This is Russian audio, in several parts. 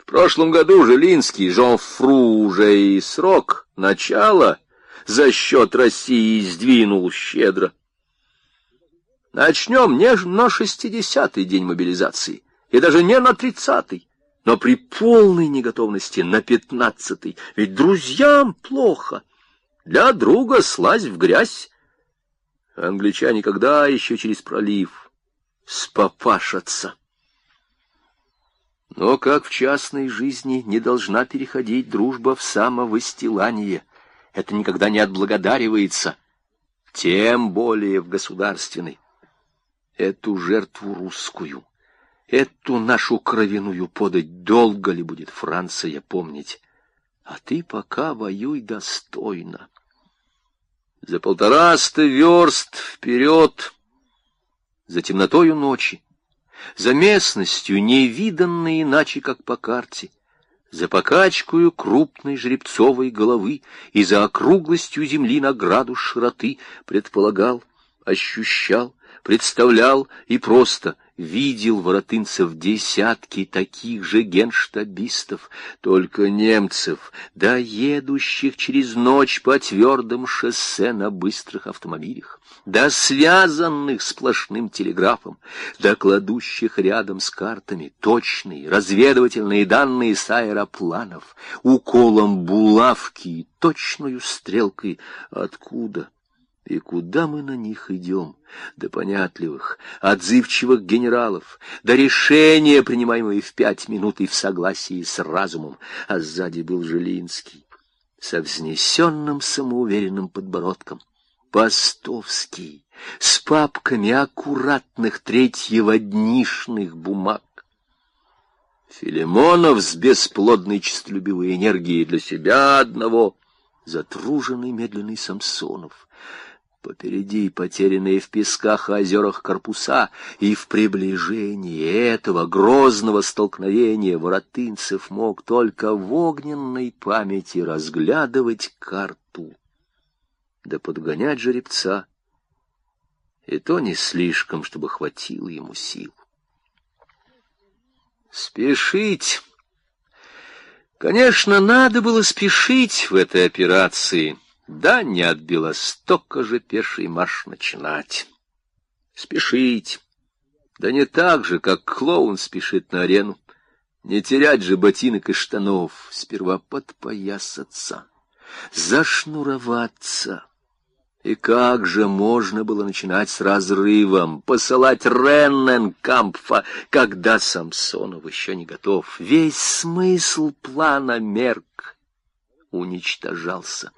В прошлом году Жилинский, Жоффру уже и срок начала за счет России сдвинул щедро. Начнем не на 60-й день мобилизации, и даже не на 30-й, но при полной неготовности на 15-й. Ведь друзьям плохо. Для друга слазь в грязь. Англичане когда еще через пролив спопашатся? Но как в частной жизни не должна переходить дружба в самовыстилание, это никогда не отблагодаривается, тем более в государственной. Эту жертву русскую, эту нашу кровяную подать долго ли будет Франция помнить? А ты пока воюй достойно. За 150 верст вперед, за темнотою ночи, за местностью, невиданной иначе, как по карте, за покачкою крупной жеребцовой головы и за округлостью земли на градус широты предполагал, ощущал, представлял и просто видел воротынцев десятки таких же генштабистов, только немцев, да едущих через ночь по твердым шоссе на быстрых автомобилях, да связанных сплошным телеграфом, да кладущих рядом с картами точные разведывательные данные с аэропланов, уколом булавки и точною стрелкой откуда и куда мы на них идем, до понятливых, отзывчивых генералов, до решения, принимаемые в 5 минут и в согласии с разумом. А сзади был Жилинский, со взнесенным самоуверенным подбородком, Постовский, с папками аккуратных третьеводнишных бумаг. Филимонов с бесплодной честолюбивой энергией для себя одного, затруженный медленный Самсонов. Попереди потерянные в песках и озерах корпуса, и в приближении этого грозного столкновения воротынцев мог только в огненной памяти разглядывать карту, да подгонять жеребца, и то не слишком, чтобы хватило ему сил. Спешить. Конечно, надо было спешить в этой операции. Да не от Белостока же пеший марш начинать. Спешить. Да не так же, как клоун спешит на арену. Не терять же ботинок и штанов. Сперва подпоясаться, зашнуроваться. И как же можно было начинать с разрывом, посылать Ренненкампфа, когда Самсонов еще не готов? Весь смысл плана мерк, уничтожался.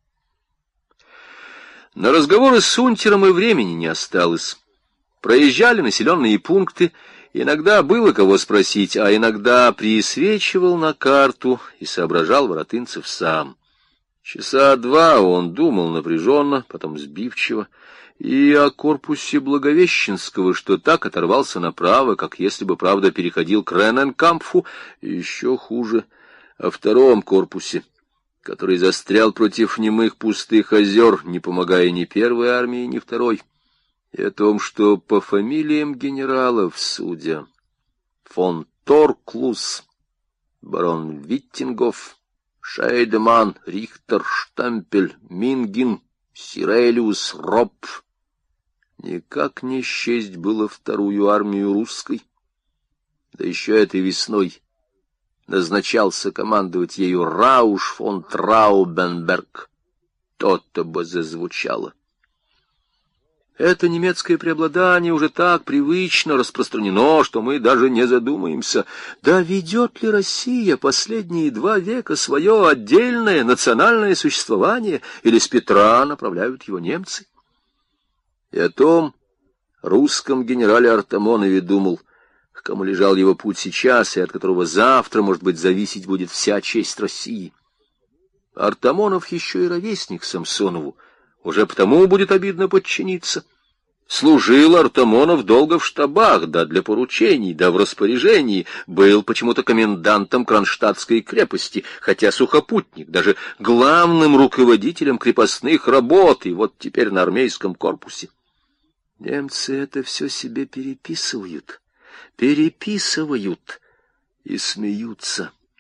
На разговоры с унтером и времени не осталось. Проезжали населенные пункты, иногда было кого спросить, а иногда присвечивал на карту и соображал Воротынцев сам. Часа 2 он думал напряженно, потом сбивчиво, и о корпусе Благовещенского, что так оторвался направо, как если бы, правда, переходил к Ренненкампфу, и еще хуже, о втором корпусе, который застрял против немых пустых озер, не помогая ни первой армии, ни второй, и о том, что по фамилиям генералов, судя, фон Торклус, барон Виттингоф, Шейдеман, Рихтер, Штемпель, Мингин, Сирелиус, Ропп. Никак не счесть было вторую армию русской. Да еще этой весной назначался командовать ею Рауш фон Траубенберг. То-то бы зазвучало. Это немецкое преобладание уже так привычно распространено, что мы даже не задумаемся, да ведет ли Россия последние 2 века свое отдельное национальное существование, или с Петра направляют его немцы? И о том русском генерале Артамонове думал, к кому лежал его путь сейчас, и от которого завтра, может быть, зависеть будет вся честь России. Артамонов еще и ровесник Самсонову, уже потому будет обидно подчиниться. Служил Артамонов долго в штабах, да для поручений, да в распоряжении, был почему-то комендантом Кронштадтской крепости, хотя сухопутник, даже главным руководителем крепостных работ, и вот теперь на армейском корпусе. Немцы это все себе переписывают и смеются.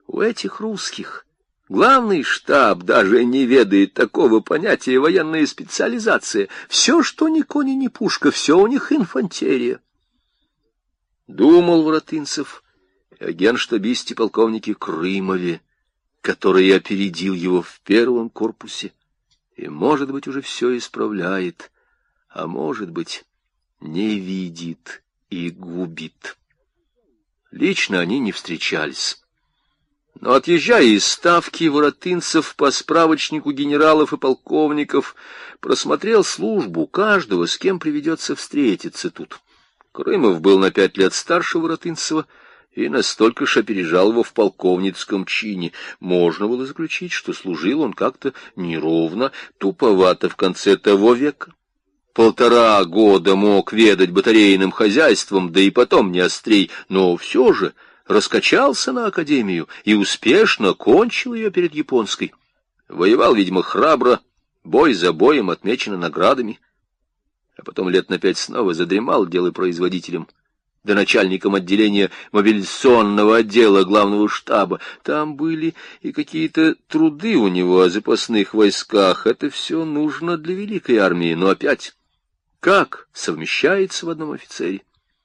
У этих русских главный штаб даже не ведает такого понятия военная специализация. Все, что ни кони, ни пушка, все у них инфантерия. Думал Воротынцев о генштабисте полковнике Крымове, который опередил его в первом корпусе, и, может быть, уже все исправляет, а может быть, не видит и губит. Лично они не встречались. Но, отъезжая из Ставки, Воротынцев по справочнику генералов и полковников просмотрел службу каждого, с кем приведется встретиться тут. Крымов был на 5 лет старше Воротынцева и настолько же опережал его в полковницком чине. Можно было заключить, что служил он как-то неровно, туповато в конце того века. 1,5 года мог ведать батарейным хозяйством, да и потом не острей, но все же раскачался на академию и успешно кончил ее перед японской. Воевал, видимо, храбро, бой за боем отмечено наградами. А потом лет на 5 снова задремал делопроизводителем, да начальником отделения мобилизационного отдела главного штаба. Там были и какие-то труды у него о запасных войсках. Это все нужно для великой армии, но опять, как совмещается в одном офицере?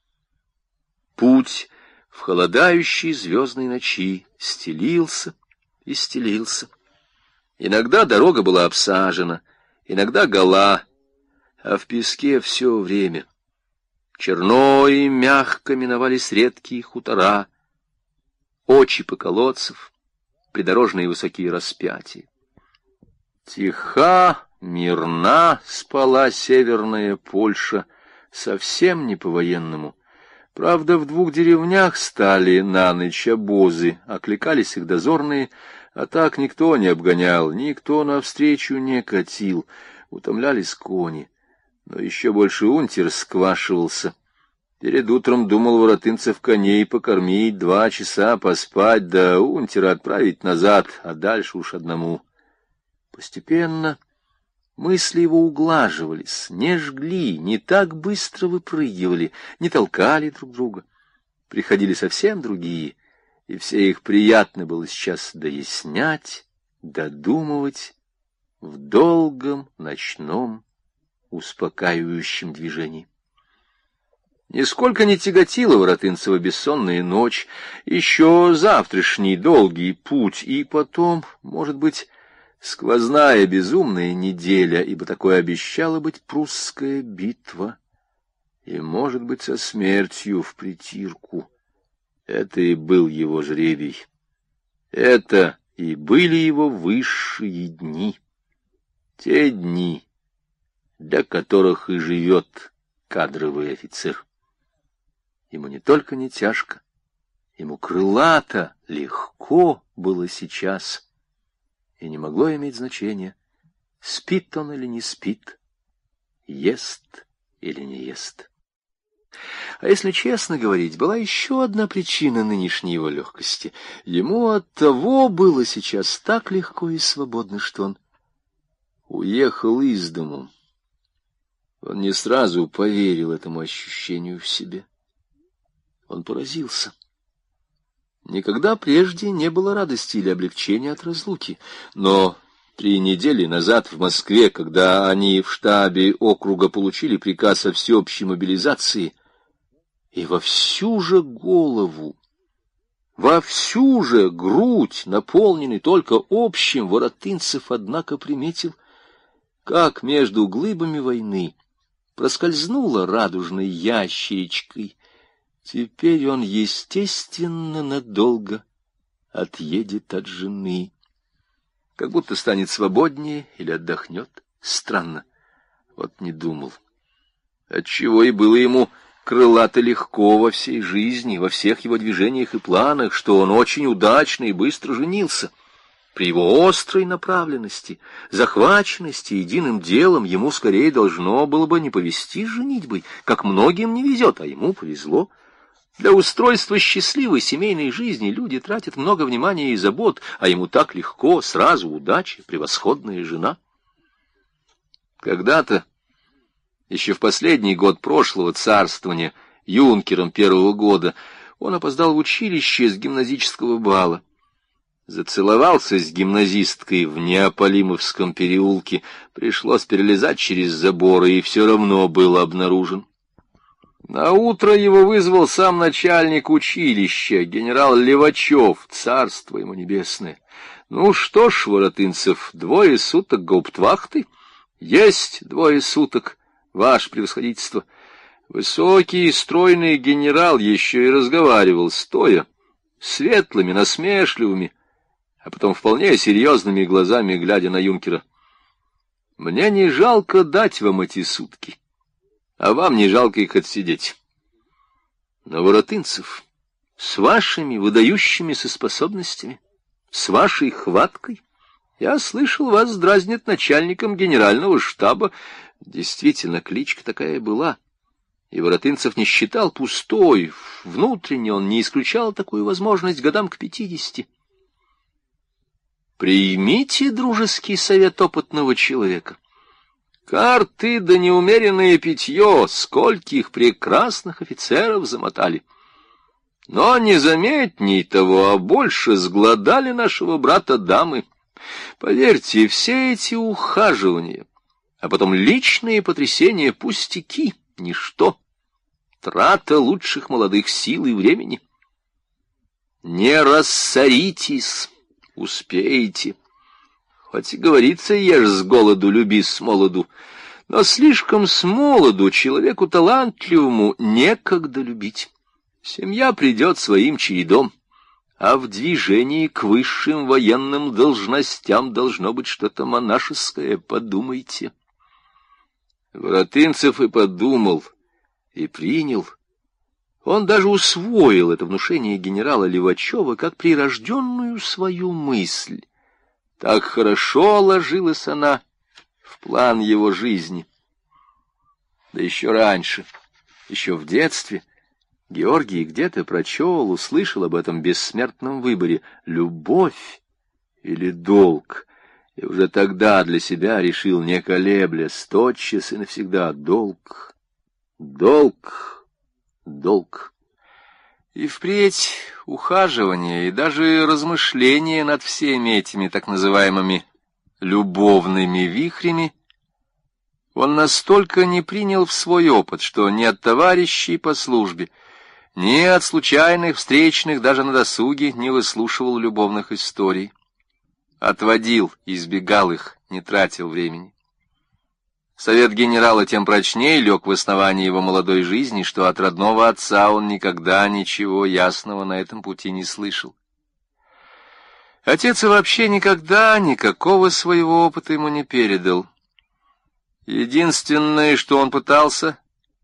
Путь в холодающей звездной ночи стелился и стелился. Иногда дорога была обсажена, иногда гола, а в песке все время. Черно и мягко миновались редкие хутора, очипы колодцев, придорожные высокие распятия. Тиха, мирна спала северная Польша, совсем не по-военному. Правда, в 2 деревнях стали на ночь обозы, окликались их дозорные, а так никто не обгонял, никто навстречу не катил, утомлялись кони. Но еще больше унтер сквашивался. Перед утром думал Воротынцев коней покормить, 2 часа поспать, да унтера отправить назад, а дальше уж одному. Постепенно мысли его углаживались, не жгли, не так быстро выпрыгивали, не толкали друг друга. Приходили совсем другие, и все их приятно было сейчас дояснять, додумывать в долгом ночном успокаивающем движении. Нисколько не тяготила Воротынцева бессонная ночь, еще завтрашний долгий путь, и потом, может быть, сквозная безумная неделя, ибо такое обещала быть прусская битва, и, может быть, со смертью впритирку. Это и был его жребий. Это и были его высшие дни. Те дни, для которых и живет кадровый офицер. Ему не только не тяжко, ему крылато, легко было сейчас, и не могло иметь значения, спит он или не спит, ест или не ест. А если честно говорить, была еще одна причина нынешней его легкости. Ему оттого было сейчас так легко и свободно, что он уехал из дому. Он не сразу поверил этому ощущению в себе. Он поразился. Никогда прежде не было радости или облегчения от разлуки, но 3 недели назад в Москве, когда они в штабе округа получили приказ о всеобщей мобилизации, и во всю же голову, во всю же грудь, наполненный только общим, Воротынцев, однако, приметил, как между глыбами войны проскользнула радужной ящеричкой. Теперь он, естественно, надолго отъедет от жены. Как будто станет свободнее или отдохнет. Странно, вот не думал. Отчего и было ему крылато легко во всей жизни, во всех его движениях и планах, что он очень удачно и быстро женился. При его острой направленности, захваченности единым делом ему скорее должно было бы не повезти с женитьбой, как многим не везет, а ему повезло. Для устройства счастливой семейной жизни люди тратят много внимания и забот, а ему так легко, сразу удача, превосходная жена. Когда-то, еще в последний год прошлого царствования, юнкером 1-го года, он опоздал в училище с гимназического бала. Зацеловался с гимназисткой в Неаполимовском переулке, пришлось перелезать через заборы, и все равно был обнаружен. Наутро его вызвал сам начальник училища, генерал Левачев, царство ему небесное. Ну что ж, Воротынцев, 2 суток гауптвахты? Есть 2 суток, ваше превосходительство. Высокий и стройный генерал еще и разговаривал стоя, светлыми, насмешливыми, а потом вполне серьезными глазами, глядя на юнкера. Мне не жалко дать вам эти сутки, а вам не жалко их отсидеть. Но, Воротынцев, с вашими выдающимися способностями, с вашей хваткой, я слышал, вас дразнят начальником генерального штаба. Действительно, кличка такая была. И Воротынцев не считал пустой. Внутренне он не исключал такую возможность годам к 50. Примите дружеский совет опытного человека. Карты да неумеренное питье, скольких прекрасных офицеров замотали. Но незаметней того, а больше сгладали нашего брата дамы. Поверьте, все эти ухаживания, а потом личные потрясения пустяки, ничто, трата лучших молодых сил и времени. Не рассоритесь, успеете. Хоть и говорится, ешь с голоду, люби с молоду, но слишком с молоду человеку талантливому некогда любить. Семья придет своим чередом, а в движении к высшим военным должностям должно быть что-то монашеское, подумайте. Воротынцев и подумал, и принял. Он даже усвоил это внушение генерала Левачева как прирожденную свою мысль. Так хорошо ложилась она в план его жизни. Да еще раньше, еще в детстве, Георгий где-то прочел, услышал об этом бессмертном выборе — любовь или долг, и уже тогда для себя решил, не колеблясь, тотчас и навсегда: долг, долг, долг. И впредь ухаживание и даже размышления над всеми этими так называемыми любовными вихрями он настолько не принял в свой опыт, что ни от товарищей по службе, ни от случайных встречных даже на досуге не выслушивал любовных историй. Отводил, избегал их, не тратил времени. Совет генерала тем прочнее лег в основании его молодой жизни, что от родного отца он никогда ничего ясного на этом пути не слышал. Отец и вообще никогда никакого своего опыта ему не передал. Единственное, что он пытался,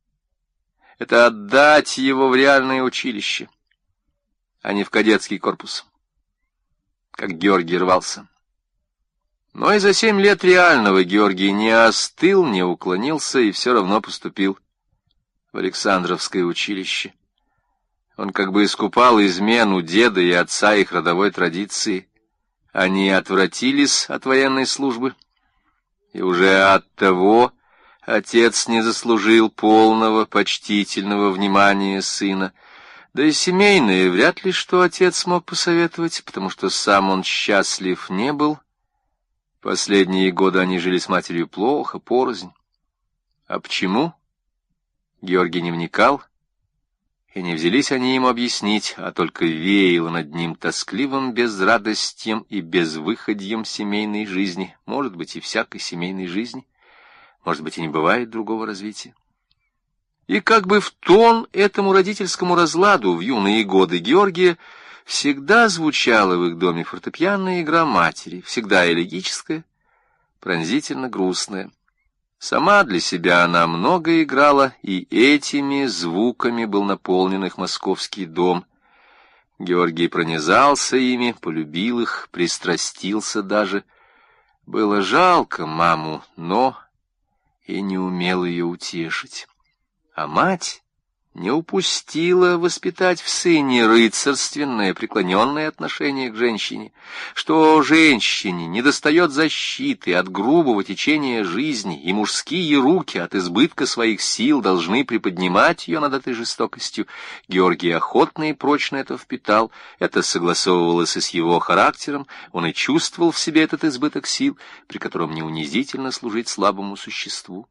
это отдать его в реальное училище, а не в кадетский корпус, как Георгий рвался. Но и за 7 лет реального Георгий не остыл, не уклонился и все равно поступил в Александровское училище. Он как бы искупал измену деда и отца их родовой традиции. Они отвратились от военной службы, и уже оттого отец не заслужил полного почтительного внимания сына. Да и семейное вряд ли что отец мог посоветовать, потому что сам он счастлив не был. Последние годы они жили с матерью плохо, порознь. А почему? Георгий не вникал, и не взялись они ему объяснить, а только веяло над ним тоскливым безрадостьем и безвыходьем семейной жизни, может быть, и всякой семейной жизни, может быть, и не бывает другого развития. И как бы в тон этому родительскому разладу в юные годы Георгия всегда звучала в их доме фортепианная игра матери, всегда элегическая, пронзительно грустная. Сама для себя она много играла, и этими звуками был наполнен их московский дом. Георгий пронизался ими, полюбил их, пристрастился даже. Было жалко маму, но и не умел ее утешить. А мать не упустила воспитать в сыне рыцарственное, преклоненное отношение к женщине, что женщине недостает защиты от грубого течения жизни, и мужские руки от избытка своих сил должны приподнимать ее над этой жестокостью. Георгий охотно и прочно это впитал, это согласовывалось и с его характером, он и чувствовал в себе этот избыток сил, при котором не унизительно служить слабому существу.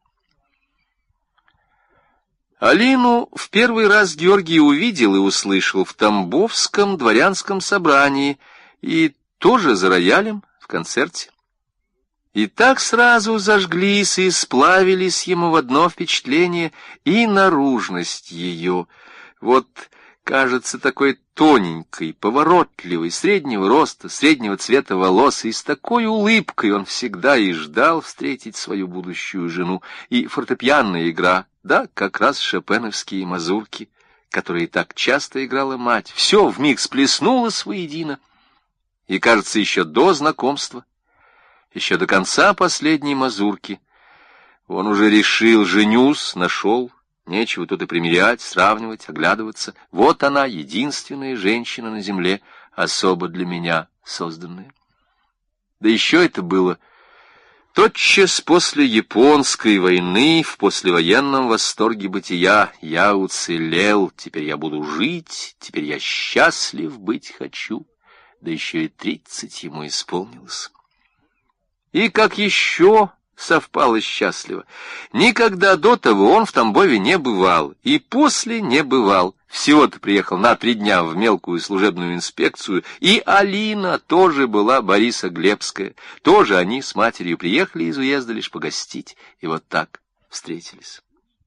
Алину в первый раз Георгий увидел и услышал в Тамбовском дворянском собрании, и тоже за роялем в концерте. И так сразу зажглись и сплавились ему в одно впечатление и наружность ее. Вот, кажется, такой тоненькой, поворотливой, среднего роста, среднего цвета волос, и с такой улыбкой он всегда и ждал встретить свою будущую жену, и фортепианная игра, да, как раз шопеновские мазурки, которые так часто играла мать, все вмиг сплеснулось воедино, и, кажется, еще до знакомства, еще до конца последней мазурки, он уже решил: женюсь, нашел, нечего тут и примерять, сравнивать, оглядываться. Вот она, единственная женщина на земле, особо для меня созданная. Да еще это было тотчас после Японской войны, в послевоенном восторге бытия. Я уцелел, теперь я буду жить, теперь я счастлив быть хочу. Да еще и 30 ему исполнилось. И как еще совпало счастливо. Никогда до того он в Тамбове не бывал, и после не бывал. Всего-то приехал на 3 дня в мелкую служебную инспекцию, и Алина тоже была Борисоглебская. Тоже они с матерью приехали из уезда лишь погостить, и вот так встретились.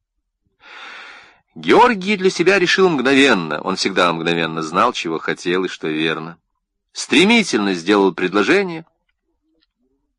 Георгий для себя решил мгновенно, он всегда мгновенно знал, чего хотел и что верно. Стремительно сделал предложение,